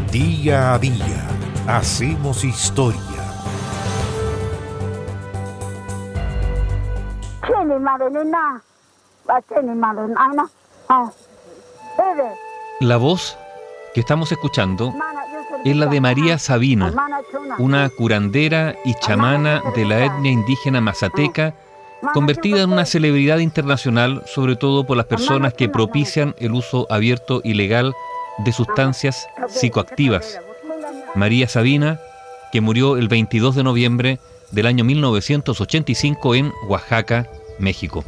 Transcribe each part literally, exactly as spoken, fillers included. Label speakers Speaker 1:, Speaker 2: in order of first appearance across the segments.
Speaker 1: Día a día hacemos historia.
Speaker 2: La voz que estamos escuchando es la de María Sabina, una curandera y chamana de la etnia indígena mazateca, convertida en una celebridad internacional, sobre todo por las personas que propician el uso abierto y legal de sustancias psicoactivas. María Sabina, que murió el veintidós de noviembre del año mil novecientos ochenta y cinco en Oaxaca, México.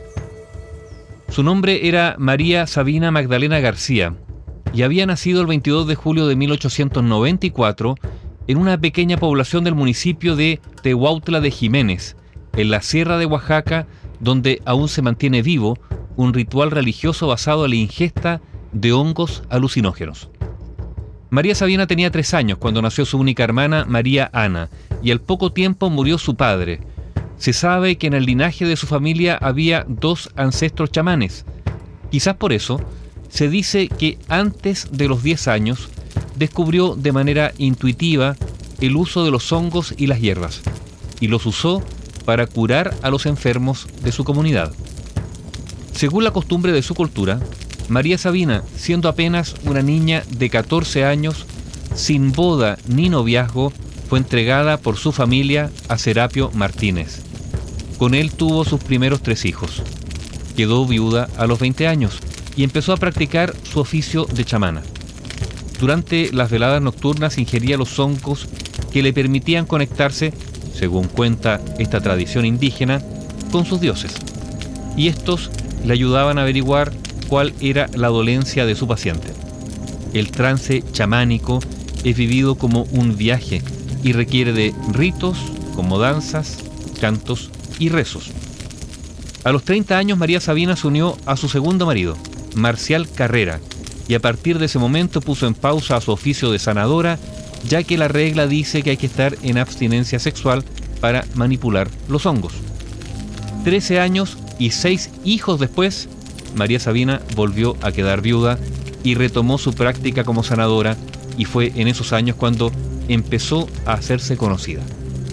Speaker 2: Su nombre era María Sabina Magdalena García y había nacido el veintidós de julio de mil ochocientos noventa y cuatro en una pequeña población del municipio de Tehuautla de Jiménez, en la sierra de Oaxaca, donde aún se mantiene vivo un ritual religioso basado en la ingesta de hongos alucinógenos. María Sabina tenía tres años cuando nació su única hermana, María Ana, y al poco tiempo murió su padre. Se sabe que en el linaje de su familia había dos ancestros chamanes. Quizás por eso, se dice que antes de los diez años descubrió de manera intuitiva el uso de los hongos y las hierbas, y los usó para curar a los enfermos de su comunidad. Según la costumbre de su cultura, María Sabina, siendo apenas una niña de catorce años, sin boda ni noviazgo, fue entregada por su familia a Serapio Martínez. Con él tuvo sus primeros tres hijos. Quedó viuda a los veinte años y empezó a practicar su oficio de chamana. Durante las veladas nocturnas ingería los hongos que le permitían conectarse, según cuenta esta tradición indígena, con sus dioses. Y estos le ayudaban a averiguar cuál era la dolencia de su paciente. El trance chamánico es vivido como un viaje y requiere de ritos como danzas, cantos y rezos. A los treinta años María Sabina se unió a su segundo marido, Marcial Carrera, y a partir de ese momento puso en pausa a su oficio de sanadora, ya que la regla dice que hay que estar en abstinencia sexual para manipular los hongos. Trece años y seis hijos después, María Sabina volvió a quedar viuda y retomó su práctica como sanadora, y fue en esos años cuando empezó a hacerse conocida.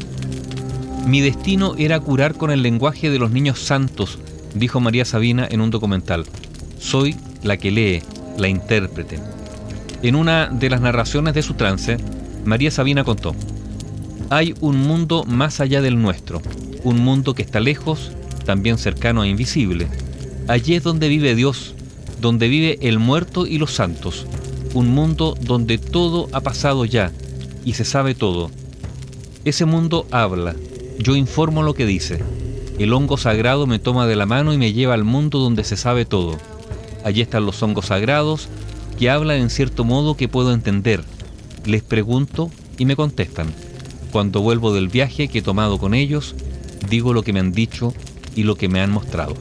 Speaker 2: Mi destino era curar con el lenguaje de los niños santos, dijo María Sabina en un documental. Soy la que lee, la intérprete. En una de las narraciones de su trance, María Sabina contó: hay un mundo más allá del nuestro, un mundo que está lejos, también cercano e invisible. Allí es donde vive Dios, donde vive el muerto y los santos, un mundo donde todo ha pasado ya y se sabe todo. Ese mundo habla, yo informo lo que dice. El hongo sagrado me toma de la mano y me lleva al mundo donde se sabe todo. Allí están los hongos sagrados que hablan en cierto modo que puedo entender. Les pregunto y me contestan. Cuando vuelvo del viaje que he tomado con ellos, digo lo que me han dicho y lo que me han mostrado.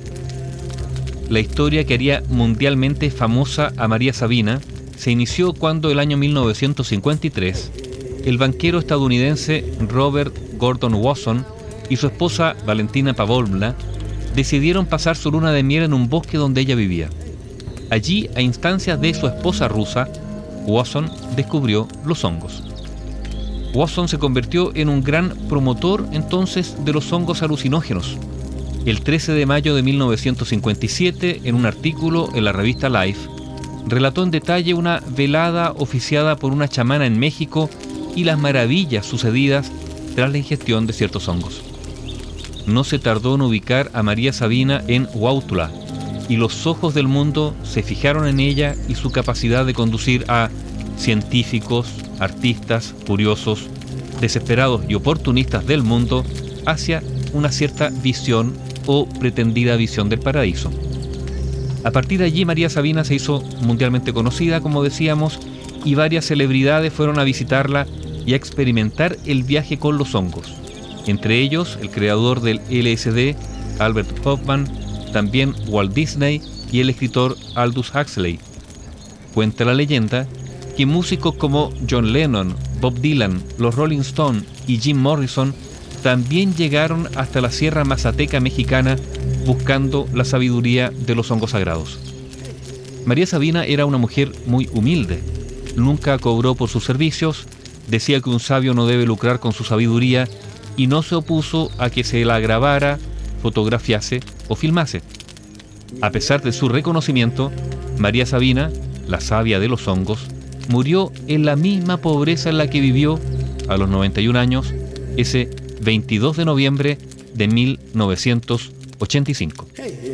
Speaker 2: La historia que haría mundialmente famosa a María Sabina se inició cuando el año mil novecientos cincuenta y tres el banquero estadounidense Robert Gordon Wasson y su esposa Valentina Pavlovna decidieron pasar su luna de miel en un bosque donde ella vivía. Allí, a instancias de su esposa rusa, Wasson descubrió los hongos. Wasson se convirtió en un gran promotor entonces de los hongos alucinógenos. El trece de mayo de mil novecientos cincuenta y siete, en un artículo en la revista Life, relató en detalle una velada oficiada por una chamana en México y las maravillas sucedidas tras la ingestión de ciertos hongos. No se tardó en ubicar a María Sabina en Huautla, y los ojos del mundo se fijaron en ella y su capacidad de conducir a científicos, artistas, curiosos, desesperados y oportunistas del mundo hacia una cierta visión o pretendida visión del paraíso. A partir de allí, María Sabina se hizo mundialmente conocida, como decíamos, y varias celebridades fueron a visitarla y a experimentar el viaje con los hongos. Entre ellos, el creador del L S D, Albert Hofmann, también Walt Disney y el escritor Aldous Huxley. Cuenta la leyenda que músicos como John Lennon, Bob Dylan, los Rolling Stones y Jim Morrison también llegaron hasta la Sierra Mazateca mexicana buscando la sabiduría de los hongos sagrados. María Sabina era una mujer muy humilde. nunca cobró por sus servicios, decía que un sabio no debe lucrar con su sabiduría y no se opuso a que se la grabara, fotografiase o filmase. A pesar de su reconocimiento, María Sabina, la sabia de los hongos, murió en la misma pobreza en la que vivió a los noventa y un años ese veintidós de noviembre de mil novecientos ochenta y cinco.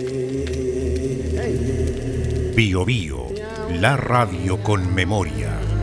Speaker 1: Bio Bio, la radio con memoria.